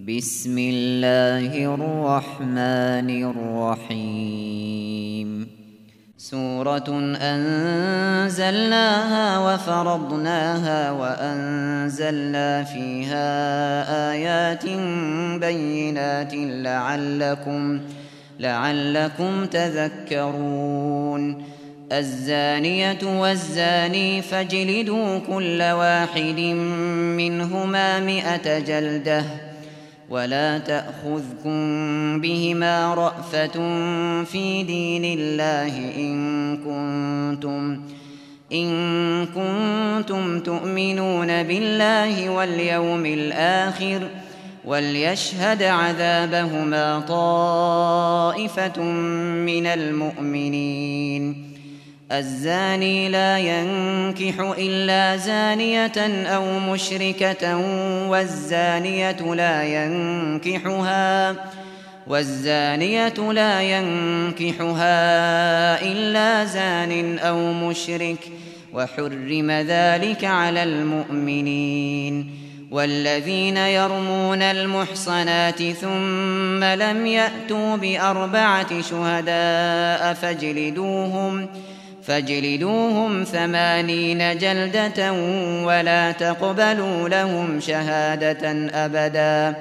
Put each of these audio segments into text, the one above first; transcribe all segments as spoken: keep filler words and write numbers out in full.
بسم الله الرحمن الرحيم سورة أنزلناها وفرضناها وأنزلنا فيها آيات بينات لعلكم, لعلكم تذكرون الزانية والزاني فاجلدوا كل واحد منهما مئة جلدة ولا تأخذكم بهما رأفة في دين الله إن كنتم, إن كنتم تؤمنون بالله واليوم الآخر وليشهد عذابهما طائفة من المؤمنين الزاني لا ينكح إلا زانية أو مشركة والزانية لا ينكحها والزانية لا ينكحها إلا زان أو مشرك وحرم ذلك على المؤمنين والذين يرمون المحصنات ثم لم يأتوا بأربعة شهداء فاجلدوهم فاجلدوهم ثمانين جلدة ولا تقبلوا لهم شهادة أبدا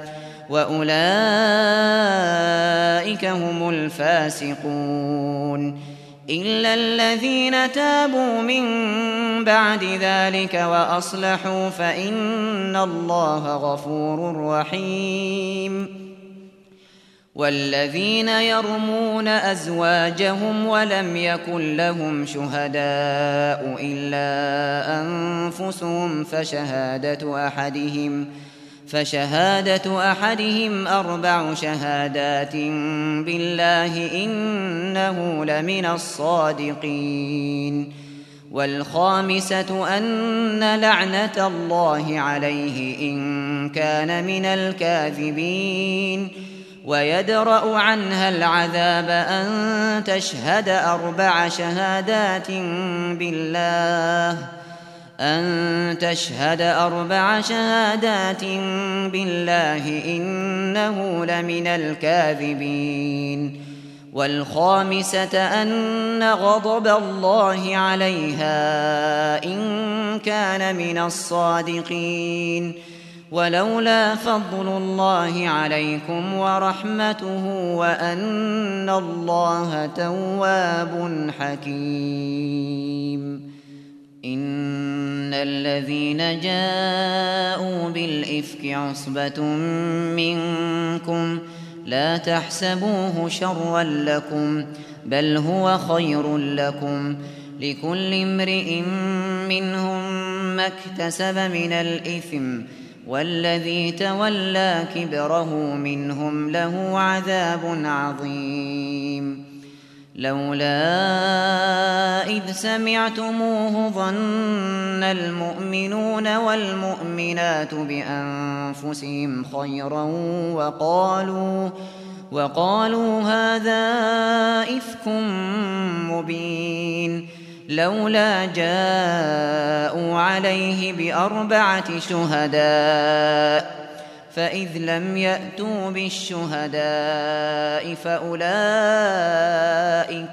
وأولئك هم الفاسقون إلا الذين تابوا من بعد ذلك وأصلحوا فإن الله غفور رحيم والذين يرمون أزواجهم ولم يكن لهم شهداء إلا أنفسهم فشهادة أحدهم فشهادة أحدهم أربع شهادات بالله إنه لمن الصادقين والخامسة أن لعنة الله عليه إن كان من الكاذبين ويدرأ عنها العذاب أن تشهد أربع شهادات بالله أن تشهد أربع شهادات بالله إنه لمن الكاذبين والخامسة أن غضب الله عليها إن كان من الصادقين ولولا فضل الله عليكم ورحمته وأن الله تواب حكيم إن الذين جاءوا بالإفك عصبة منكم لا تحسبوه شرا لكم بل هو خير لكم لكل امرئ منهم ما اكتسب من الإثم والذي تولى كبره منهم له عذاب عظيم لولا إذ سمعتموه ظن المؤمنون والمؤمنات بأنفسهم خيرا وقالوا, وقالوا هذا إفك مبين لولا جاءوا عليه بأربعة شهداء فإذ لم يأتوا بالشهداء فأولئك,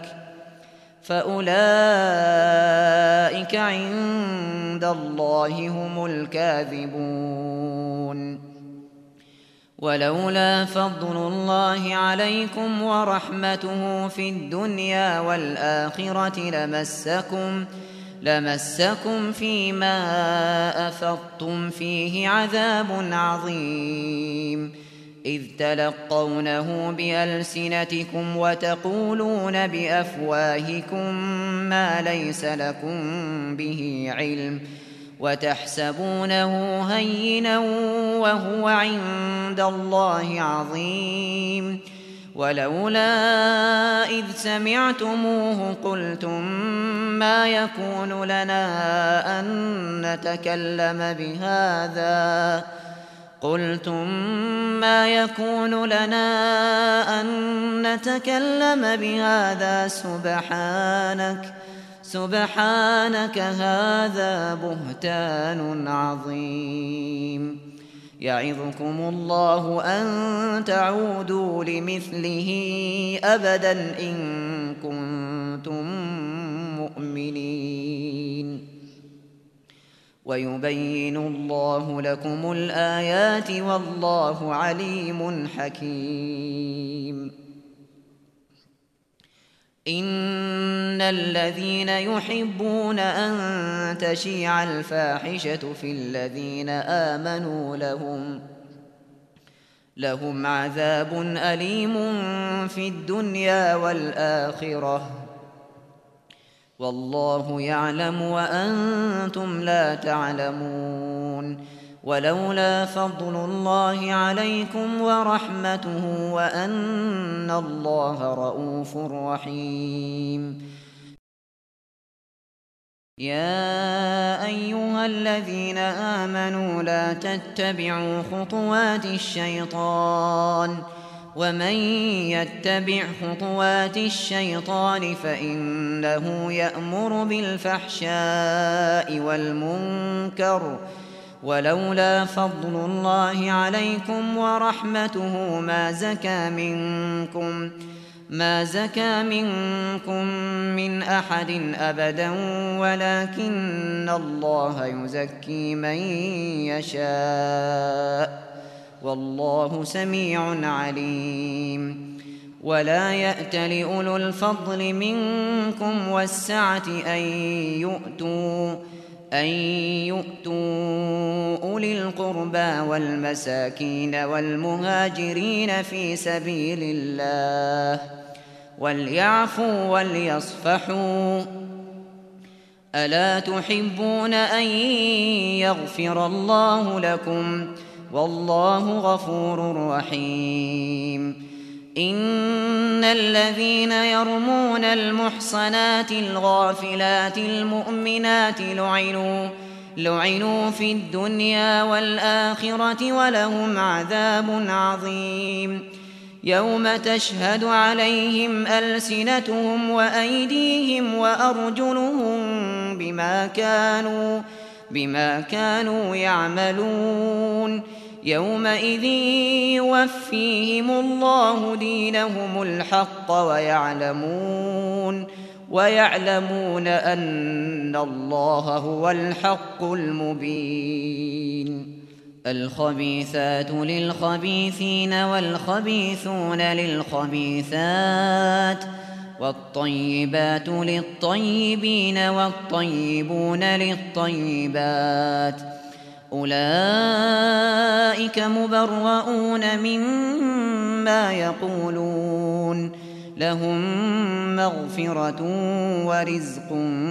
فأولئك عند الله هم الكاذبون ولولا فضل الله عليكم ورحمته في الدنيا والآخرة لمسكم لمسكم فيما أفضتم فيه عذاب عظيم إذ تلقونه بألسنتكم وتقولون بأفواهكم ما ليس لكم به علم وتحسبونه هينا وهو عند الله عظيم ولولا إذ سمعتموه قلتم ما يكون لنا أن نتكلم بهذا قلتم ما يكون لنا أن نتكلم بهذا سبحانك سبحانك هذا بهتان عظيم يعظكم الله أن تعودوا لمثله أبدا إن كنتم مؤمنين ويبين الله لكم الآيات والله عليم حكيم إن الذين يحبون أن تشيع الفاحشة في الذين آمنوا لهم لهم عذاب أليم في الدنيا والآخرة والله يعلم وأنتم لا تعلمون ولولا فضل الله عليكم ورحمته وأن الله رءوف رحيم يا أيها الذين آمنوا لا تتبعوا خطوات الشيطان ومن يتبع خطوات الشيطان فإنه يأمر بالفحشاء والمنكر ولولا فضل الله عليكم ورحمته ما زكى منكم ما زكى منكم من أحد أبدا ولكن الله يزكي من يشاء والله سميع عليم ولا يأت لأولو الفضل منكم والسعة أن يؤتوا أن يؤتوا أولي القربى والمساكين والمهاجرين في سبيل الله وليعفوا وليصفحوا ألا تحبون أن يغفر الله لكم والله غفور رحيم إن الذين يرمون المحصنات الغافلات المؤمنات لعنوا لعنوا في الدنيا والآخرة ولهم عذاب عظيم يوم تشهد عليهم ألسنتهم وأيديهم وأرجلهم بما كانوا بما كانوا يعملون يومئذ يوفيهم الله دينهم الحق ويعلمون ويعلمون أن الله هو الحق المبين الخبيثات للخبيثين والخبيثون للخبيثات والطيبات للطيبين والطيبون للطيبات أولئك مبرؤون مما يقولون لهم مغفرة ورزق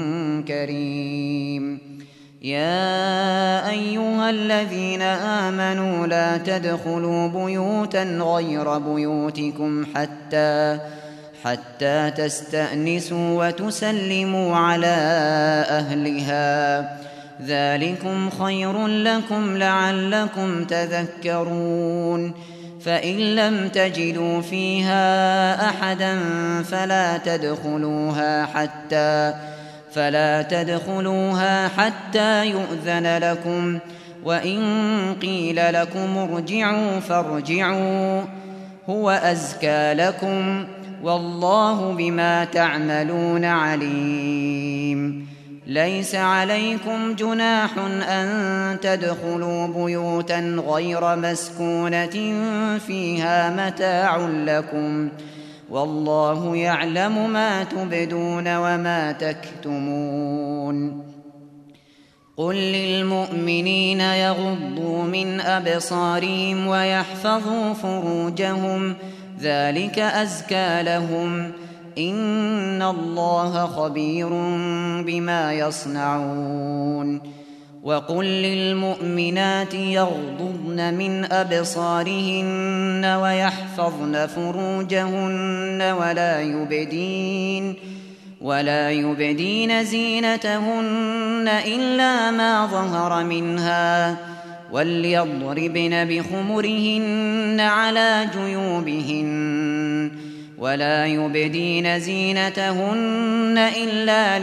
كريم يا أيها الذين آمنوا لا تدخلوا بيوتا غير بيوتكم حتى حتى تستأنسوا وتسلموا على أهلها ذلكم خير لكم لعلكم تذكرون فإن لم تجدوا فيها أحدا فلا تدخلوها حتى فلا تدخلوها حتى يؤذن لكم وإن قيل لكم ارجعوا فارجعوا هو أزكى لكم والله بما تعملون عليم ليس عليكم جناح أن تدخلوا بيوتا غير مسكونة فيها متاع لكم والله يعلم ما تبدون وما تكتمون قل للمؤمنين يغضوا من أبصارهم ويحفظوا فروجهم ذلك أزكى لهم إن الله خبير بما يصنعون وقل للمؤمنات يغضضن من أبصارهن ويحفظن فروجهن ولا يبدين ولا يبدين زينتهن إلا ما ظهر منها وليضربن بخمرهن على جيوبهن ولا يبدين زينتهن إلا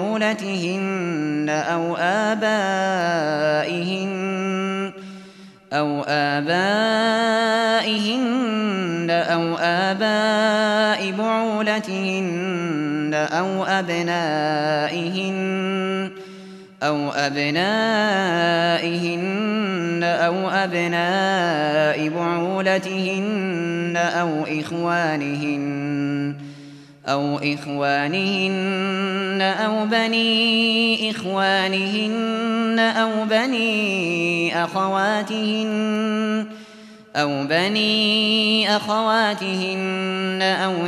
لبعولتهن أو آبائهن أو آبائهن أو آباء بعولتهن أو أبنائهن أو أبنائهن أو أبناء بعولتهن أو إخوانهن أو إخوانهن أو بني إخوانهن أو بني أخواتهن أو بني أخواتهن أو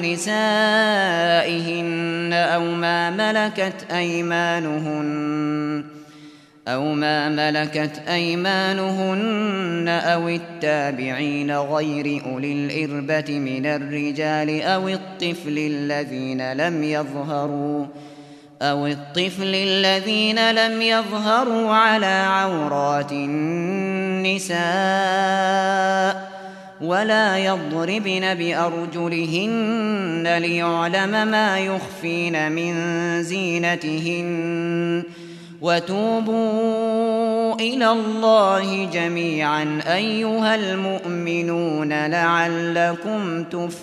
نسائهن أو ما ملكت أيمانهن أو ما ملكت أيمانهن أو التابعين غير أولي الإربة من الرجال أو الطفل الذين لم يظهروا أو الطفل الذين لم يظهروا على عورات النساء ولا يضربن بأرجلهن ليعلم ما يخفين من زينتهن وتوبوا إلى الله جميعا أيها المؤمنون لعلكم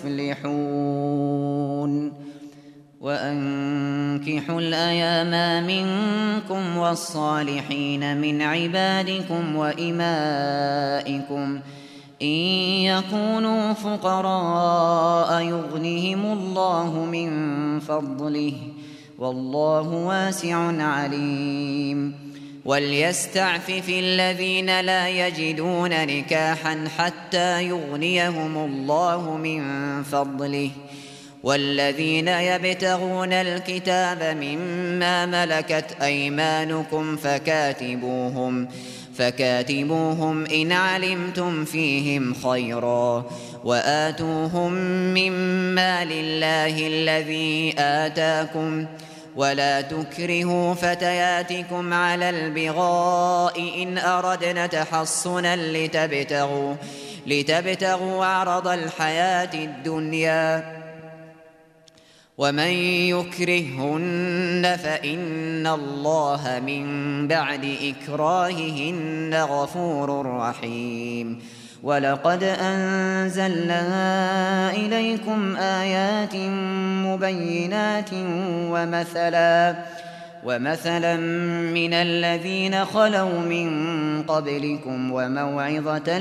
تفلحون وأنكحوا الأيام منكم والصالحين من عبادكم وإمائكم إن يكونوا فقراء يغنهم الله من فضله والله واسع عليم وليستعفف الذين لا يجدون نكاحا حتى يغنيهم الله من فضله والذين يبتغون الكتاب مما ملكت أيمانكم فكاتبوهم فكاتبوهم إن علمتم فيهم خيرا وآتوهم مما لله الذي آتاكم ولا تكرهوا فتياتكم على البغاء إن أردنا تحصنا لتبتغوا, لتبتغوا عرض الحياة الدنيا ومن يكرههن فإن الله من بعد إكراههن غفور رحيم ولقد أنزلنا إليكم آيات مبينات ومثلا ومثلا من الذين خلوا من قبلكم وموعظة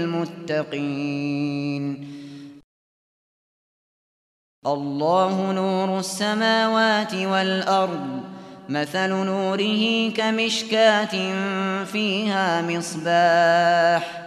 للمتقين الله نور السماوات والأرض مثل نوره كمشكاة فيها مصباح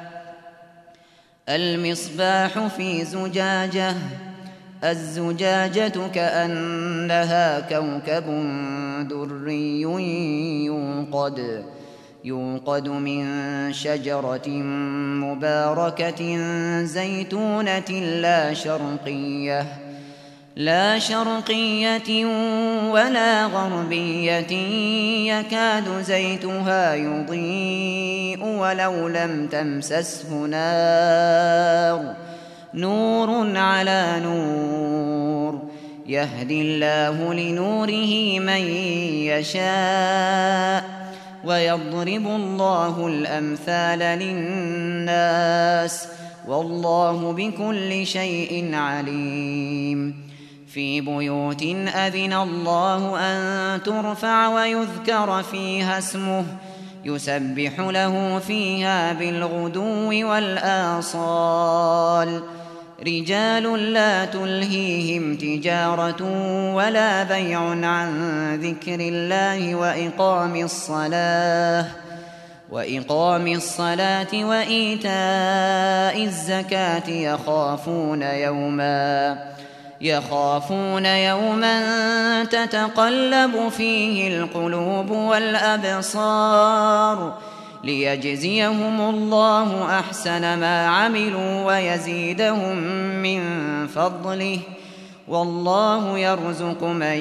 المصباح في زجاجة الزجاجة كأنها كوكب دري يوقد يوقد من شجرة مباركة زيتونة لا شرقية لا شرقية ولا غربية يكاد زيتها يضيء ولو لم تمسسه نار نور على نور يهدي الله لنوره من يشاء ويضرب الله الأمثال للناس والله بكل شيء عليم في بيوت أذن الله أن ترفع ويذكر فيها اسمه يسبح له فيها بالغدو والآصال رجال لا تلهيهم تجارة ولا بيع عن ذكر الله وإقام الصلاة وإقام الصلاة وإيتاء الزكاة يخافون يوما يخافون يوما تتقلب فيه القلوب والأبصار ليجزيهم الله أحسن ما عملوا ويزيدهم من فضله والله يرزق من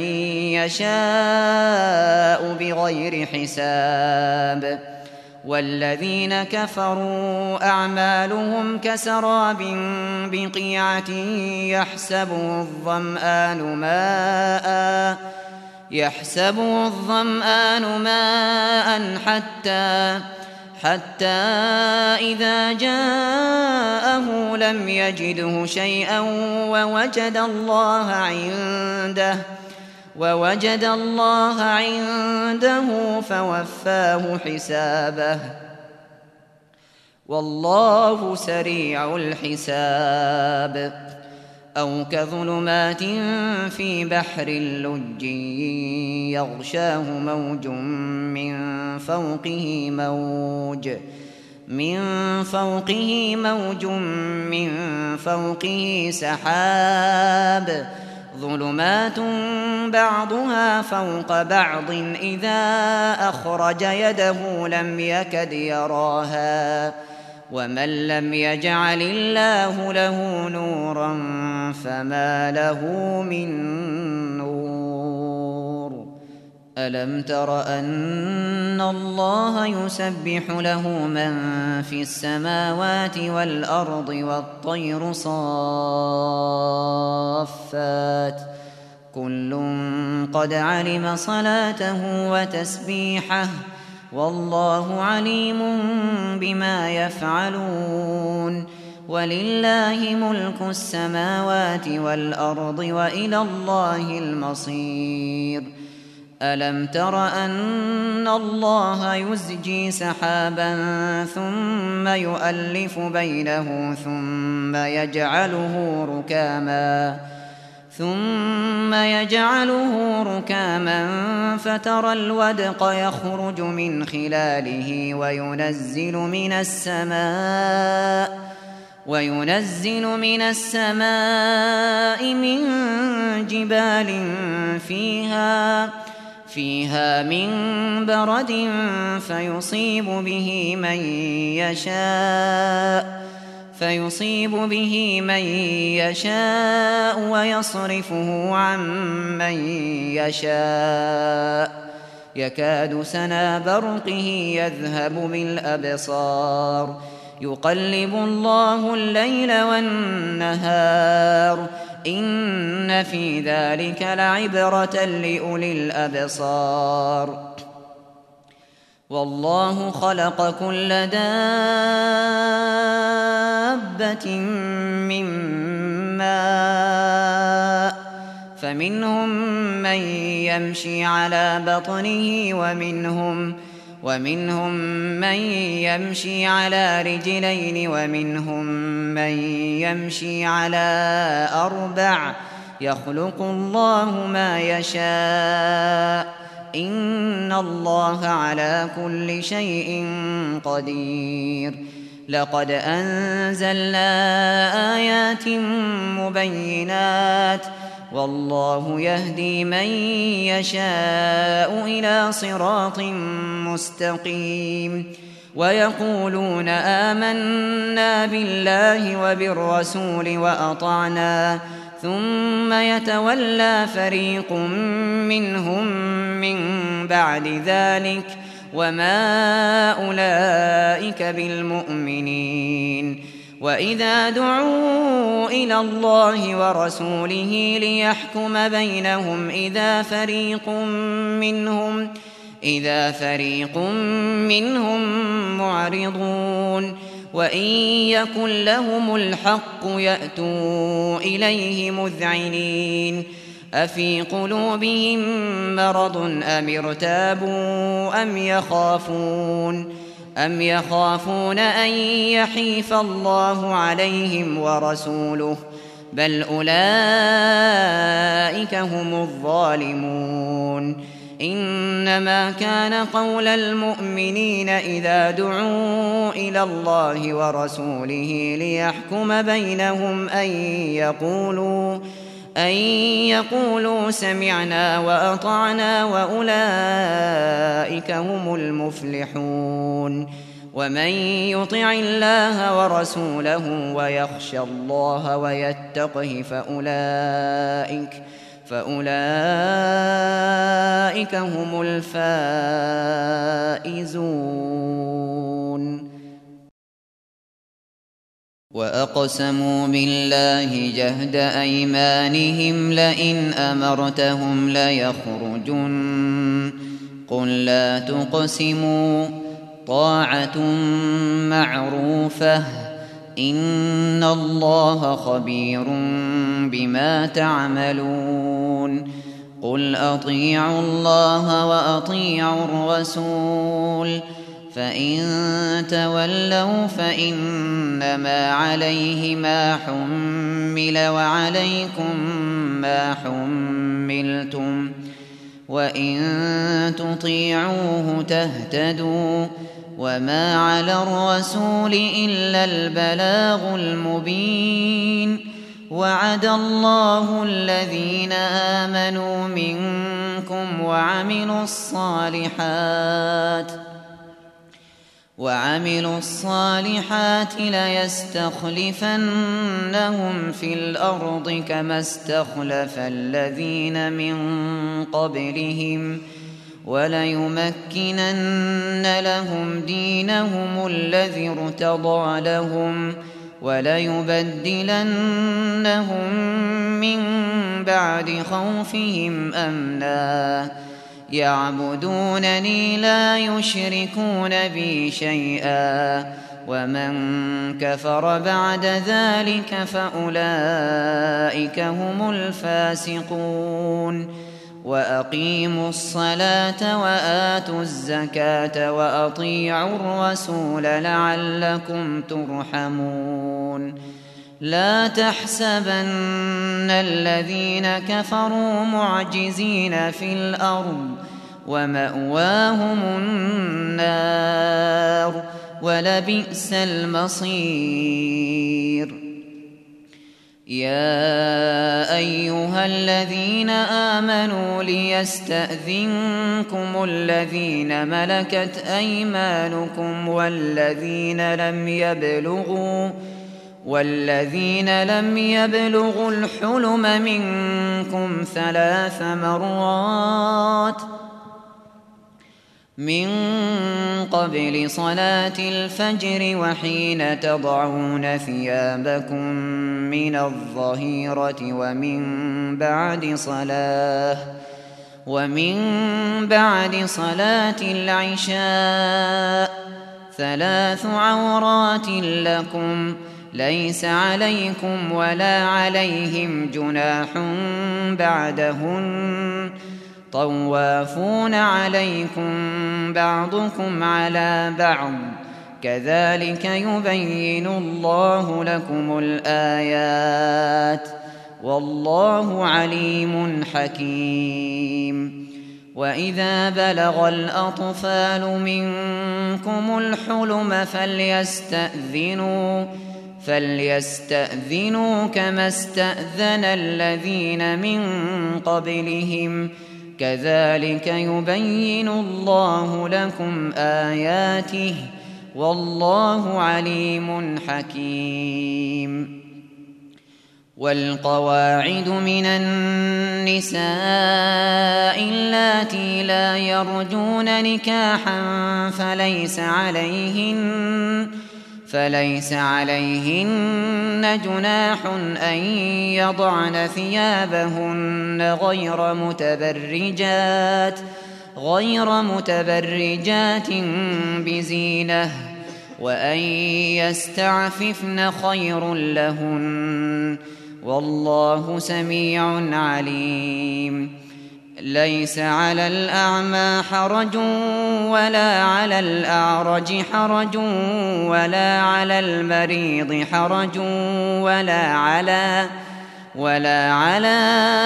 يشاء بغير حساب والذين كفروا أعمالهم كسراب بقيعة يحسبه الظمآن ماء يحسبه الظمآن ماء حتى حتى إذا جاءه لم يجده شيئا ووجد الله عنده ووجد الله عنده فوفاه حسابه والله سريع الحساب. أو كظلمات في بحر لج يغشاه موج من فوقه موج من فوقه موج من فوقه سحاب ظلمات بعضها فوق بعض إذا أخرج يده لم يكد يراها ومن لم يجعل الله له نورا فما له من نور. ألم تر أن الله يسبح له من في السماوات والأرض والطير صافات كل قد علم صلاته وتسبيحه والله عليم بما يفعلون. ولله ملك السماوات والأرض وإلى الله المصير. ألم تر أن الله يزجي سحابا ثم يؤلف بينه ثم يجعله ركاما ثم يجعله ركاما فترى الودق يخرج من خلاله وينزل من السماء وينزل من السماء من جبال فيها فيها من برد فيصيب به من يشاء فيصيب به من يشاء ويصرفه عن من يشاء يكاد سنا برقه يذهب بالأبصار يقلب الله الليل والنهار إن في ذلك لعبرة لأولي الأبصار. والله خلق كل دابة من ماء فمنهم من يمشي على بطنه ومنهم ومنهم من يمشي على رجلين ومنهم من يمشي على أربع يخلق الله ما يشاء إن الله على كل شيء قدير. لقد أنزلنا آيات مبينات والله يهدي من يشاء إلى صراط مستقيم. ويقولون آمنا بالله وبالرسول وأطعنا ثم يتولى فريق منهم من بعد ذلك وما أولئك بالمؤمنين. وإذا دعوا إلى الله ورسوله ليحكم بينهم إذا فريق منهم إذا فريق منهم معرضون وإن يكن لهم الحق يأتوا إليه مذعنين. أفي قلوبهم مرض أم ارتابوا أم يخافون أم يخافون أن يحيف الله عليهم ورسوله بل أولئك هم الظالمون. إنما كان قول المؤمنين إذا دعوا إلى الله ورسوله ليحكم بينهم أن يقولوا أن يقولوا سمعنا وأطعنا وأولئك هم المفلحون. ومن يطع الله ورسوله ويخشى الله ويتقه فأولئك فأولئك هم الفائزون. وأقسموا بالله جهد أيمانهم لئن أمرتهم ليخرجن قل لا تقسموا طاعة معروفة إن الله خبير بما تعملون قل أطيعوا الله وأطيعوا الرسول فإن تولوا فإنما عليه ما حمل وعليكم ما حملتم وإن تطيعوه تهتدوا وما على الرسول إلا البلاغ المبين وعد الله الذين آمنوا منكم وعملوا الصالحات وعملوا الصالحات ليستخلفنهم في الأرض كما استخلف الذين من قبلهم وليمكنن لهم دينهم الذي ارتضى لهم وليبدلنهم من بعد خوفهم أمنا يعبدونني لا يشركون بي شيئا ومن كفر بعد ذلك فأولئك هم الفاسقون وأقيموا الصلاة وآتوا الزكاة وأطيعوا الرسول لعلكم ترحمون لا تحسبن الذين كفروا معجزين في الأرض ومأواهم النار ولبئس المصير يا أيها الذين آمنوا ليستأذنكم الذين ملكت أيمانكم والذين لم يبلغوا والذين لم يبلغوا الحلم منكم ثلاث مرات من قبل صلاة الفجر وحين تضعون ثيابكم من الظهيرة ومن بعد صلاة ومن بعد صلاة العشاء ثلاث عورات لكم ليس عليكم ولا عليهم جناح بعدهن طوافون عليكم بعضكم على بعض كذلك يبين الله لكم الآيات والله عليم حكيم وإذا بلغ الأطفال منكم الحلم فليستأذنوا فليستأذنوا كما استأذن الذين من قبلهم كذلك يبين الله لكم آياته والله عليم حكيم والقواعد من النساء اللاتي لا يرجون نكاحا فليس عليهن فليس عليهن جناح أن يضعن ثيابهن غير متبرجات غير متبرجات بزينة وأن يستعففن خير لهن والله سميع عليم ليس على الأعمى حرج ولا على الأعرج حرج ولا على المريض حرج ولا على ولا على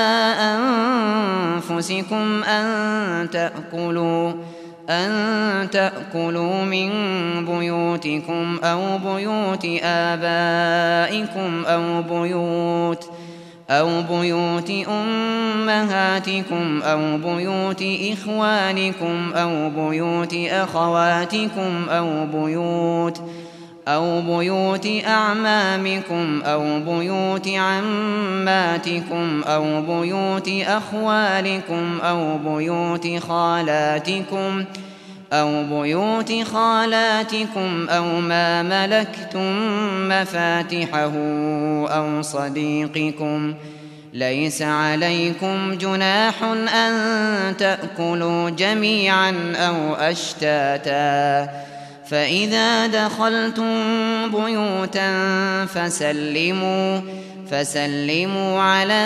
أنفسكم أن تأكلوا أن تأكلوا من بيوتكم أو بيوت آبائكم أو بيوت أو بيوت أمهاتكم أو بيوت إخوانكم أو بيوت أخواتكم أو بيوت أو بيوت أعمامكم أو بيوت عماتكم أو بيوت أخوالكم أو بيوت خالاتكم أو بيوت خالاتكم أو ما ملكتم مفاتحه أو صديقكم ليس عليكم جناح أن تأكلوا جميعا أو أشتاتا فإذا دخلتم بيوتا فسلموا فسلموا على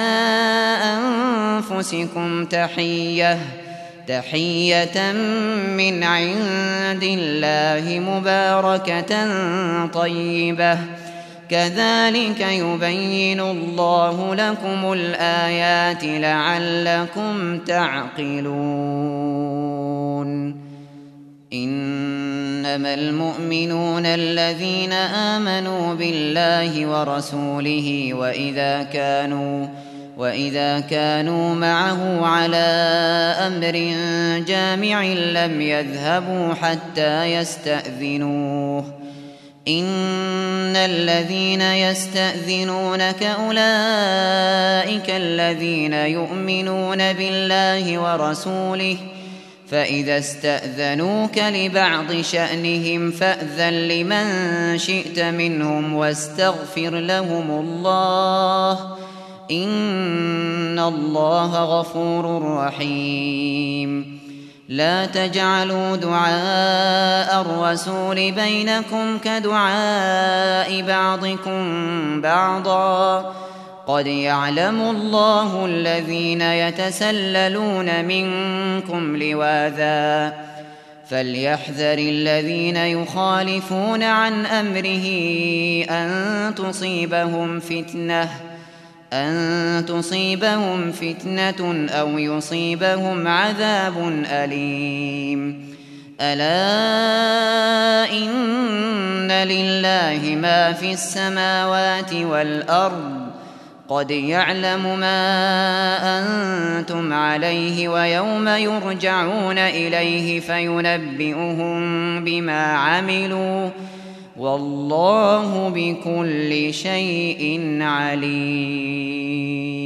أنفسكم تحية تحية من عند الله مباركة طيبة كذلك يبين الله لكم الآيات لعلكم تعقلون. إنما المؤمنون الذين آمنوا بالله ورسوله وإذا كانوا وإذا كانوا معه على أمر جامع لم يذهبوا حتى يستأذنوه إن الذين يستأذنونك أولئك الذين يؤمنون بالله ورسوله فإذا استأذنوك لبعض شأنهم فأذن لمن شئت منهم واستغفر لهم الله إن الله غفور رحيم. لا تجعلوا دعاء الرسول بينكم كدعاء بعضكم بعضا قد يعلم الله الذين يتسللون منكم لواذا فليحذر الذين يخالفون عن أمره أن تصيبهم فتنة أن تصيبهم فتنة أو يصيبهم عذاب أليم. ألا إن لله ما في السماوات والأرض قد يعلم ما أنتم عليه ويوم يرجعون إليه فينبئهم بما عملوا والله بكل شيء عليم.